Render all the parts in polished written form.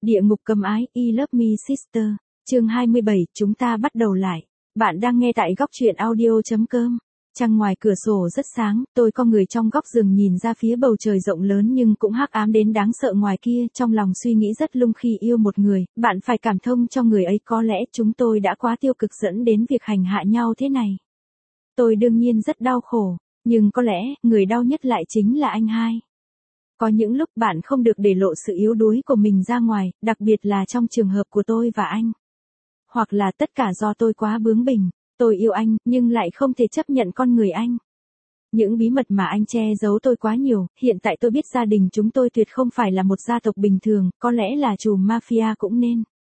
Địa ngục cấm ái, I Love Me Sister. Chương 27, chúng ta bắt đầu lại. Bạn đang nghe tại góc truyện audio.com. Trăng ngoài cửa sổ rất sáng, tôi co người trong góc giường nhìn ra phía bầu trời rộng lớn nhưng cũng hắc ám đến đáng sợ ngoài kia, trong lòng suy nghĩ rất lung khi yêu một người, bạn phải cảm thông cho người ấy, có lẽ chúng tôi đã quá tiêu cực dẫn đến việc hành hạ nhau thế này. Tôi đương nhiên rất đau khổ, nhưng có lẽ, người đau nhất lại chính là anh hai. Có những lúc bạn không được để lộ sự yếu đuối của mình ra ngoài, đặc biệt là trong trường hợp của tôi và anh. Hoặc là tất cả do tôi quá bướng bỉnh, tôi yêu anh, nhưng lại không thể chấp nhận con người anh. Những bí mật mà anh che giấu tôi quá nhiều, hiện tại tôi biết gia đình chúng tôi tuyệt không phải là một gia tộc bình thường, có lẽ là trùm mafia cũng nên.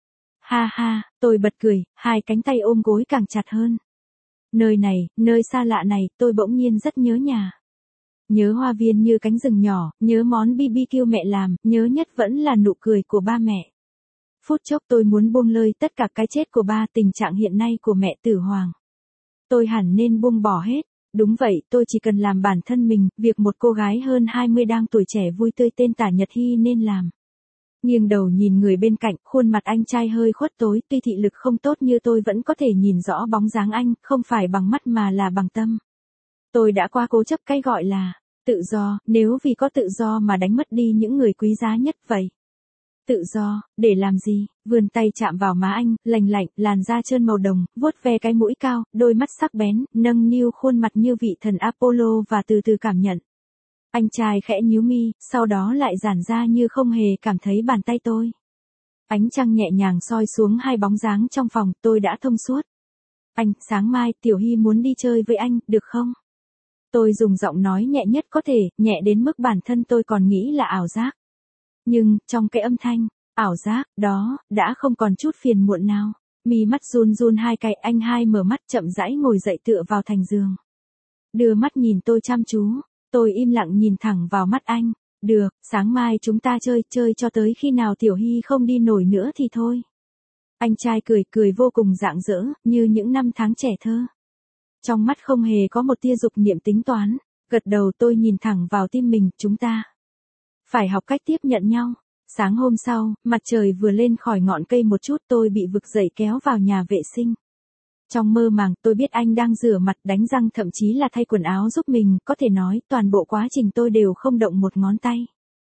Ha ha, tôi bật cười, hai cánh tay ôm gối càng chặt hơn. Nơi này, nơi xa lạ này, tôi bỗng nhiên rất nhớ nhà. Nhớ hoa viên như cánh rừng nhỏ, nhớ món BBQ mẹ làm, nhớ nhất vẫn là nụ cười của ba mẹ. Phút chốc tôi muốn buông lơi tất cả cái chết của ba, tình trạng hiện nay của mẹ Tử Hoàng. Tôi hẳn nên buông bỏ hết. Đúng vậy, tôi chỉ cần làm bản thân mình, việc một cô gái hơn 20 đang tuổi trẻ vui tươi tên Tả Nhật Hy nên làm. Nghiêng đầu nhìn người bên cạnh, khuôn mặt anh trai hơi khuất tối, tuy thị lực không tốt như tôi vẫn có thể nhìn rõ bóng dáng anh, không phải bằng mắt mà là bằng tâm. Tôi đã quá cố chấp cái gọi là tự do, nếu vì có tự do mà đánh mất đi những người quý giá nhất vậy. Tự do, để làm gì? Vươn tay chạm vào má anh, lành lạnh, làn da trơn màu đồng, vuốt ve cái mũi cao, đôi mắt sắc bén, nâng niu khuôn mặt như vị thần Apollo và từ từ cảm nhận. Anh trai khẽ nhíu mi, sau đó lại giãn ra như không hề cảm thấy bàn tay tôi. Ánh trăng nhẹ nhàng soi xuống hai bóng dáng trong phòng, tôi đã thông suốt. Anh, sáng mai, Tiểu Hy muốn đi chơi với anh, được không? Tôi dùng giọng nói nhẹ nhất có thể, nhẹ đến mức bản thân tôi còn nghĩ là ảo giác. Nhưng, trong cái âm thanh, ảo giác, đó, đã không còn chút phiền muộn nào. Mi mắt run run hai cái, anh hai mở mắt chậm rãi ngồi dậy tựa vào thành giường. Đưa mắt nhìn tôi chăm chú, tôi im lặng nhìn thẳng vào mắt anh. Được, sáng mai chúng ta chơi cho tới khi nào Tiểu Hy không đi nổi nữa thì thôi. Anh trai cười vô cùng rạng rỡ, như những năm tháng trẻ thơ. Trong mắt không hề có một tia dục niệm tính toán, gật đầu tôi nhìn thẳng vào tim mình, chúng ta phải học cách tiếp nhận nhau. Sáng hôm sau, mặt trời vừa lên khỏi ngọn cây một chút tôi bị vực dậy kéo vào nhà vệ sinh. Trong mơ màng tôi biết anh đang rửa mặt, đánh răng, thậm chí là thay quần áo giúp mình, có thể nói toàn bộ quá trình tôi đều không động một ngón tay.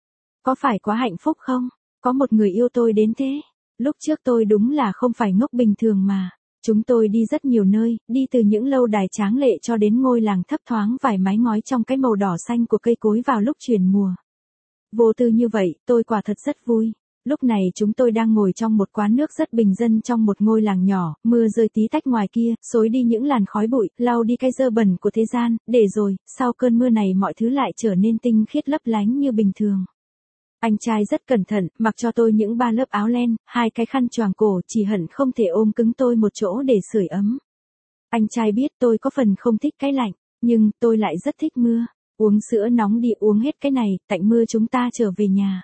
Có phải quá hạnh phúc không? Có một người yêu tôi đến thế. Lúc trước tôi đúng là không phải ngốc bình thường mà. Chúng tôi đi rất nhiều nơi, đi từ những lâu đài tráng lệ cho đến ngôi làng thấp thoáng vài mái ngói trong cái màu đỏ xanh của cây cối vào lúc chuyển mùa. Vô tư như vậy, tôi quả thật rất vui. Lúc này chúng tôi đang ngồi trong một quán nước rất bình dân trong một ngôi làng nhỏ, mưa rơi tí tách ngoài kia, xối đi những làn khói bụi, lau đi cái dơ bẩn của thế gian, để rồi, sau cơn mưa này mọi thứ lại trở nên tinh khiết lấp lánh như bình thường. Anh trai rất cẩn thận, mặc cho tôi những ba lớp áo len, hai cái khăn choàng cổ, chỉ hận không thể ôm cứng tôi một chỗ để sưởi ấm. Anh trai biết tôi có phần không thích cái lạnh, nhưng tôi lại rất thích mưa. Uống sữa nóng đi, uống hết cái này, tạnh mưa chúng ta trở về nhà.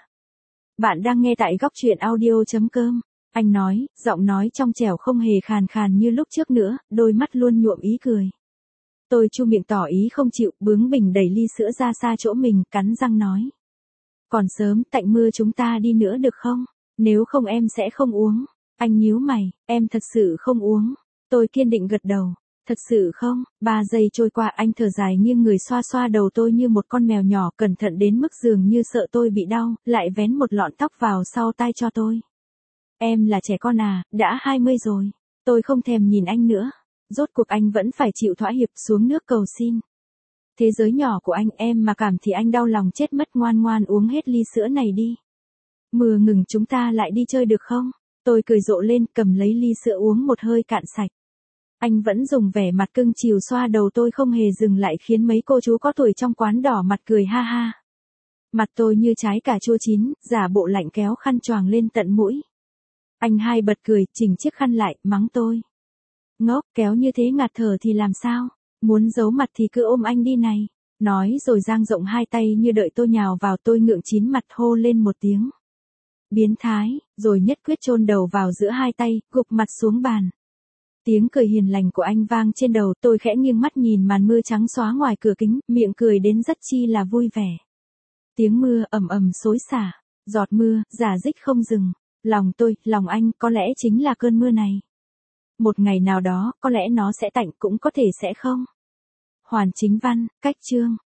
Bạn đang nghe tại góc truyện audio.com. Anh nói, giọng nói trong trẻo không hề khàn khàn như lúc trước nữa, đôi mắt luôn nhuộm ý cười. Tôi chu miệng tỏ ý không chịu, bướng bỉnh đẩy ly sữa ra xa chỗ mình, cắn răng nói. Còn sớm, tạnh mưa chúng ta đi nữa được không? Nếu không em sẽ không uống. Anh nhíu mày, em thật sự không uống. Tôi kiên định gật đầu. Thật sự không? 3 giây trôi qua, anh thở dài nghiêng người xoa xoa đầu tôi như một con mèo nhỏ, cẩn thận đến mức dường như sợ tôi bị đau, lại vén một lọn tóc vào sau tai cho tôi. Em là trẻ con à, đã 20 rồi. Tôi không thèm nhìn anh nữa. Rốt cuộc anh vẫn phải chịu thỏa hiệp xuống nước cầu xin. Thế giới nhỏ của anh, em mà cảm thì anh đau lòng chết mất, ngoan ngoan uống hết ly sữa này đi. Mưa ngừng chúng ta lại đi chơi được không? Tôi cười rộ lên, cầm lấy ly sữa uống một hơi cạn sạch. Anh vẫn dùng vẻ mặt cưng chiều xoa đầu tôi không hề dừng lại, khiến mấy cô chú có tuổi trong quán đỏ mặt cười ha ha. Mặt tôi như trái cà chua chín, giả bộ lạnh kéo khăn choàng lên tận mũi. Anh hai bật cười, chỉnh chiếc khăn lại, mắng tôi. Ngốc, kéo như thế ngạt thở thì làm sao? Muốn giấu mặt thì cứ ôm anh đi này. Nói rồi dang rộng hai tay như đợi tôi nhào vào, tôi ngượng chín mặt hô lên một tiếng. Biến thái, rồi nhất quyết chôn đầu vào giữa hai tay, gục mặt xuống bàn. Tiếng cười hiền lành của anh vang trên đầu, tôi khẽ nghiêng mắt nhìn màn mưa trắng xóa ngoài cửa kính, miệng cười đến rất chi là vui vẻ. Tiếng mưa ầm ầm xối xả, giọt mưa, rả rích không dừng. Lòng tôi, lòng anh có lẽ chính là cơn mưa này. Một ngày nào đó, có lẽ nó sẽ tạnh cũng có thể sẽ không. Hoàn Chính Văn, cách chương.